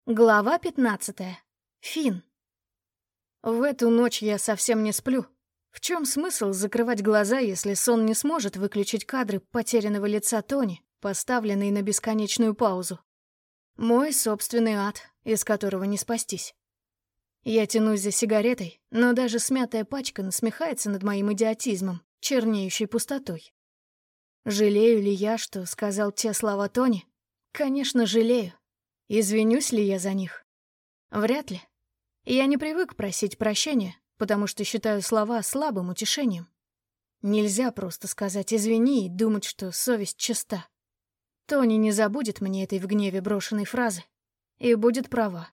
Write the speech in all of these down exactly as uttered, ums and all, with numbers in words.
Глава пятнадцатая. Финн. В эту ночь я совсем не сплю. В чем смысл закрывать глаза, если сон не сможет выключить кадры потерянного лица Тони, поставленные на бесконечную паузу? Мой собственный ад, из которого не спастись. Я тянусь за сигаретой, но даже смятая пачка насмехается над моим идиотизмом, чернеющей пустотой. Жалею ли я, что сказал те слова Тони? Конечно, жалею. Извинюсь ли я за них? Вряд ли. Я не привык просить прощения, потому что считаю слова слабым утешением. Нельзя просто сказать «извини» и думать, что совесть чиста. Тони не забудет мне этой в гневе брошенной фразы и будет права.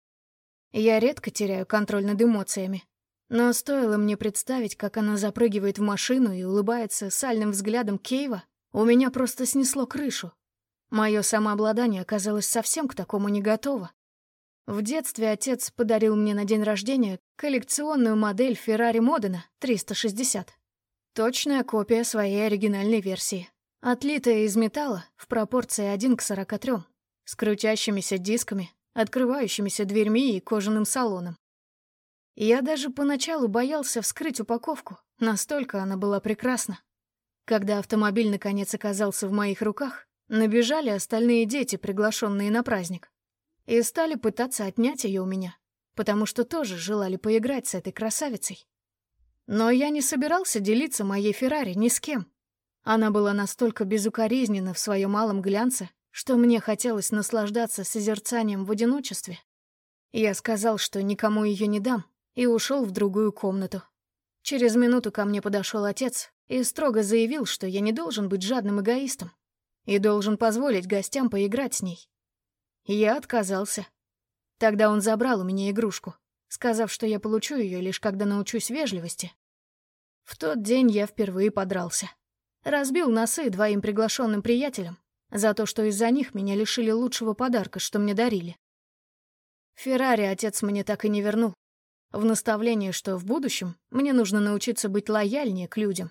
Я редко теряю контроль над эмоциями, но стоило мне представить, как она запрыгивает в машину и улыбается сальным взглядом Кейва, у меня просто снесло крышу. Мое самообладание оказалось совсем к такому не готово. В детстве отец подарил мне на день рождения коллекционную модель Ferrari Modena триста шестьдесят. Точная копия своей оригинальной версии. Отлитая из металла в пропорции один к сорока трём, с крутящимися дисками, открывающимися дверьми и кожаным салоном. Я даже поначалу боялся вскрыть упаковку, настолько она была прекрасна. Когда автомобиль наконец оказался в моих руках, набежали остальные дети, приглашенные на праздник, и стали пытаться отнять ее у меня, потому что тоже желали поиграть с этой красавицей. Но я не собирался делиться моей Феррари ни с кем. Она была настолько безукоризненна в своем малом глянце, что мне хотелось наслаждаться созерцанием в одиночестве. Я сказал, что никому ее не дам, и ушел в другую комнату. Через минуту ко мне подошел отец и строго заявил, что я не должен быть жадным эгоистом и должен позволить гостям поиграть с ней. Я отказался. Тогда он забрал у меня игрушку, сказав, что я получу ее лишь когда научусь вежливости. В тот день я впервые подрался. Разбил носы двоим приглашенным приятелям за то, что из-за них меня лишили лучшего подарка, что мне дарили. Феррари отец мне так и не вернул, в наставлении, что в будущем мне нужно научиться быть лояльнее к людям.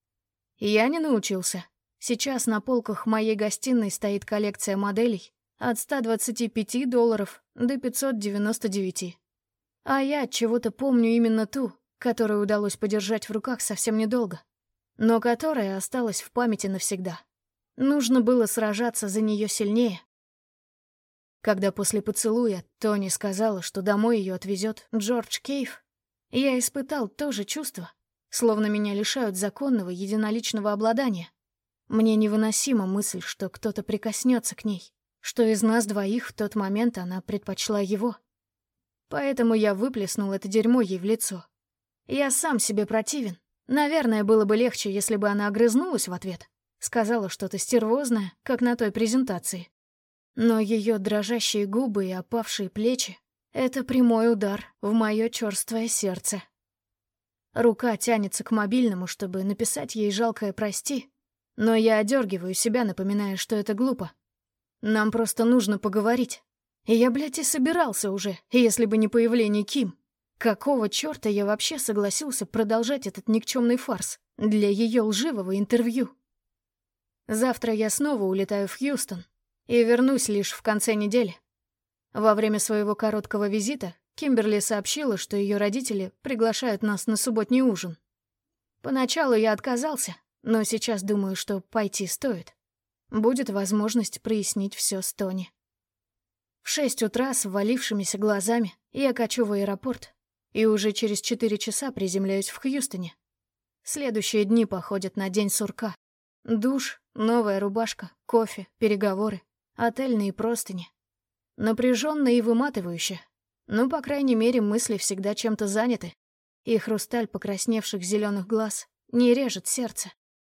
Я не научился. Сейчас на полках моей гостиной стоит коллекция моделей от ста двадцати пяти долларов до пятисот девяноста девяти. А я от чего-то помню именно ту, которую удалось подержать в руках совсем недолго, но которая осталась в памяти навсегда. Нужно было сражаться за нее сильнее. Когда после поцелуя Тони сказала, что домой ее отвезет Джордж Кейв, я испытал то же чувство, словно меня лишают законного единоличного обладания. Мне невыносима мысль, что кто-то прикоснется к ней, что из нас двоих в тот момент она предпочла его. Поэтому я выплеснул это дерьмо ей в лицо. Я сам себе противен. Наверное, было бы легче, если бы она огрызнулась в ответ, сказала что-то стервозное, как на той презентации. Но ее дрожащие губы и опавшие плечи — это прямой удар в мое черствое сердце. Рука тянется к мобильному, чтобы написать ей жалкое «прости», но я одергиваю себя, напоминая, что это глупо. Нам просто нужно поговорить. И я, блядь, и собирался уже, если бы не появление Ким. Какого черта я вообще согласился продолжать этот никчемный фарс для ее лживого интервью? Завтра я снова улетаю в Хьюстон и вернусь лишь в конце недели. Во время своего короткого визита Кимберли сообщила, что ее родители приглашают нас на субботний ужин. Поначалу я отказался, но сейчас думаю, что пойти стоит. Будет возможность прояснить все с Тони. В шесть утра с ввалившимися глазами я качу в аэропорт и уже через четыре часа приземляюсь в Хьюстоне. Следующие дни походят на день сурка. Душ, новая рубашка, кофе, переговоры, отельные простыни. Напряженно и выматывающе. Но, по крайней мере, мысли всегда чем-то заняты, и хрусталь покрасневших зеленых глаз не режет сердце.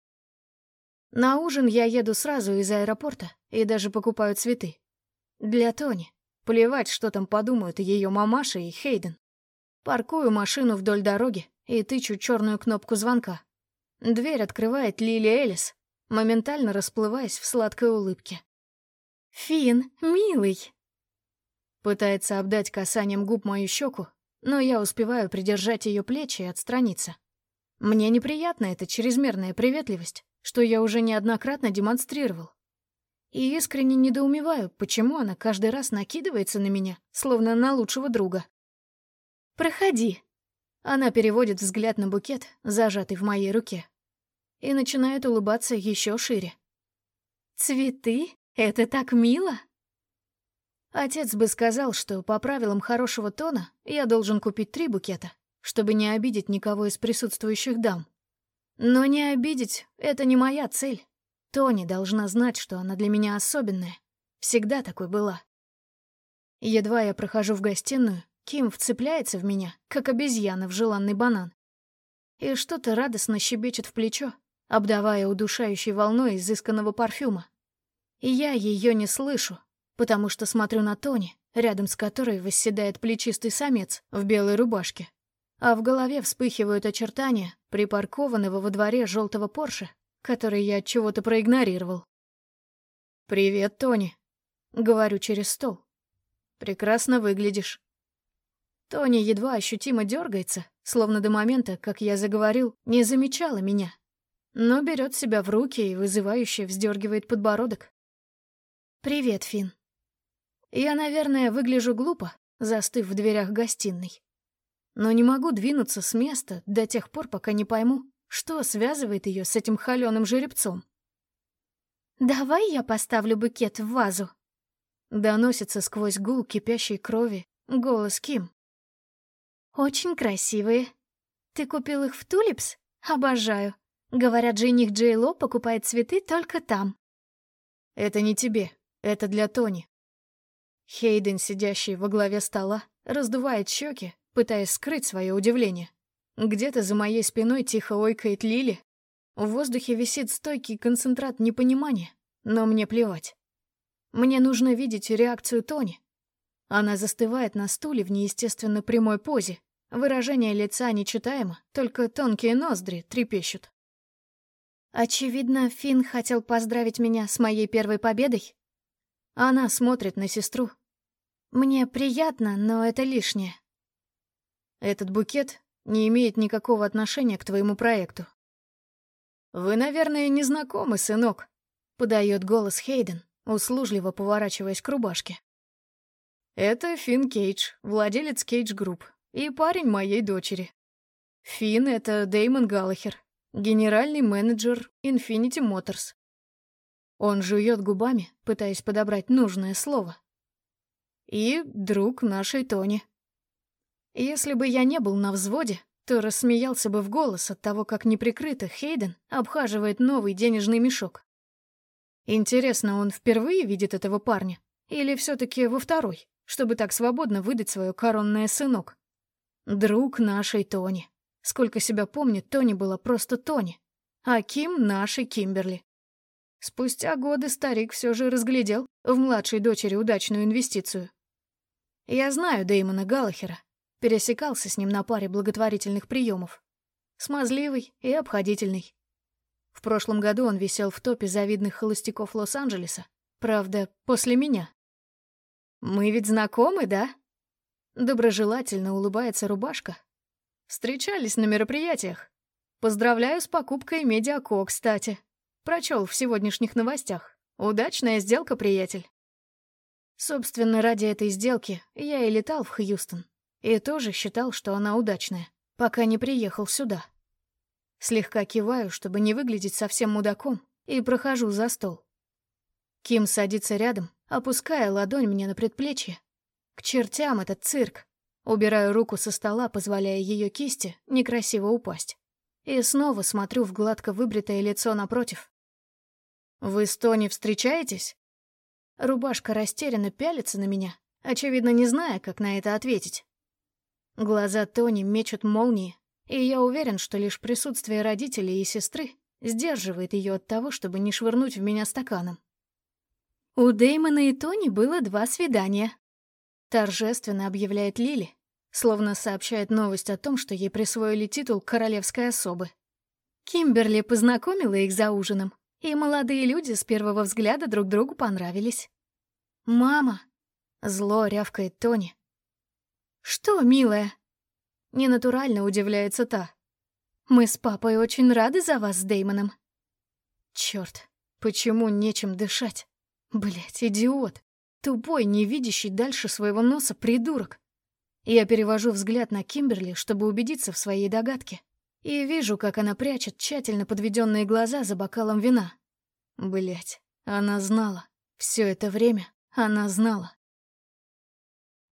На ужин я еду сразу из аэропорта и даже покупаю цветы. Для Тони. Плевать, что там подумают ее мамаша и Хейден. Паркую машину вдоль дороги и тычу черную кнопку звонка. Дверь открывает Лили Элис, моментально расплываясь в сладкой улыбке. «Финн, милый!» Пытается обдать касанием губ мою щеку, но я успеваю придержать ее плечи и отстраниться. Мне неприятна эта чрезмерная приветливость, что я уже неоднократно демонстрировал. И искренне недоумеваю, почему она каждый раз накидывается на меня, словно на лучшего друга. «Проходи». Она переводит взгляд на букет, зажатый в моей руке, и начинает улыбаться еще шире. «Цветы? Это так мило!» Отец бы сказал, что по правилам хорошего тона я должен купить три букета, чтобы не обидеть никого из присутствующих дам. Но не обидеть — это не моя цель. Тони должна знать, что она для меня особенная. Всегда такой была. Едва я прохожу в гостиную, Ким вцепляется в меня, как обезьяна в желанный банан. И что-то радостно щебечет в плечо, обдавая удушающей волной изысканного парфюма. И я ее не слышу, потому что смотрю на Тони, рядом с которой восседает плечистый самец в белой рубашке. А в голове вспыхивают очертания припаркованного во дворе желтого Порше, который я от чего-то проигнорировал. «Привет, Тони», — говорю через стол. «Прекрасно выглядишь». Тони едва ощутимо дергается, словно до момента, как я заговорил, не замечала меня, но берет себя в руки и вызывающе вздергивает подбородок. «Привет, Финн». Я, наверное, выгляжу глупо, застыв в дверях гостиной. Но не могу двинуться с места до тех пор, пока не пойму, что связывает ее с этим холёным жеребцом. «Давай я поставлю букет в вазу», — доносится сквозь гул кипящей крови голос Ким. «Очень красивые. Ты купил их в Тулипс? Обожаю. Говорят, жених Джей Ло покупает цветы только там». «Это не тебе, это для Тони». Хейден, сидящий во главе стола, раздувает щеки, пытаясь скрыть свое удивление. Где-то за моей спиной тихо ойкает Лили. В воздухе висит стойкий концентрат непонимания, но мне плевать. Мне нужно видеть реакцию Тони. Она застывает на стуле в неестественно прямой позе. Выражение лица нечитаемо, только тонкие ноздри трепещут. Очевидно, Финн хотел поздравить меня с моей первой победой. Она смотрит на сестру. Мне приятно, но это лишнее. Этот букет не имеет никакого отношения к твоему проекту. «Вы, наверное, не знакомы, сынок», — подает голос Хейден, услужливо поворачиваясь к рубашке. «Это Финн Кейдж, владелец Кейдж Групп, и парень моей дочери. Финн — это Дэймон Галлахер, генеральный менеджер Infinity Motors». Он жует губами, пытаясь подобрать нужное слово. «И друг нашей Тони». Если бы я не был на взводе, то рассмеялся бы в голос от того, как неприкрыто Хейден обхаживает новый денежный мешок. Интересно, он впервые видит этого парня? Или все-таки во второй, чтобы так свободно выдать свое коронное сынок? Друг нашей Тони. Сколько себя помнит, Тони была просто Тони, а Ким — нашей Кимберли. Спустя годы старик все же разглядел в младшей дочери удачную инвестицию. Я знаю Дэймона Галлахера. Пересекался с ним на паре благотворительных приемов. Смазливый и обходительный. В прошлом году он висел в топе завидных холостяков Лос-Анджелеса. Правда, после меня. «Мы ведь знакомы, да?» Доброжелательно улыбается рубашка. «Встречались на мероприятиях. Поздравляю с покупкой Медиако, кстати. Прочел в сегодняшних новостях. Удачная сделка, приятель». Собственно, ради этой сделки я и летал в Хьюстон. И тоже считал, что она удачная, пока не приехал сюда. Слегка киваю, чтобы не выглядеть совсем мудаком, и прохожу за стол. Ким садится рядом, опуская ладонь мне на предплечье. К чертям этот цирк. Убираю руку со стола, позволяя ее кисти некрасиво упасть. И снова смотрю в гладко выбритое лицо напротив. «Вы с Тони встречаетесь?» Рубашка растерянно пялится на меня, очевидно, не зная, как на это ответить. Глаза Тони мечут молнии, и я уверен, что лишь присутствие родителей и сестры сдерживает ее от того, чтобы не швырнуть в меня стаканом. «У Дэймона и Тони было два свидания», — торжественно объявляет Лили, словно сообщает новость о том, что ей присвоили титул королевской особы. Кимберли познакомила их за ужином, и молодые люди с первого взгляда друг другу понравились. «Мама!» — зло рявкает Тони. «Что, милая?» Ненатурально удивляется та. «Мы с папой очень рады за вас с Дэймоном». Черт, почему нечем дышать? Блять, идиот. Тупой, не видящий дальше своего носа придурок. Я перевожу взгляд на Кимберли, чтобы убедиться в своей догадке. И вижу, как она прячет тщательно подведенные глаза за бокалом вина. Блять, она знала. Все это время она знала.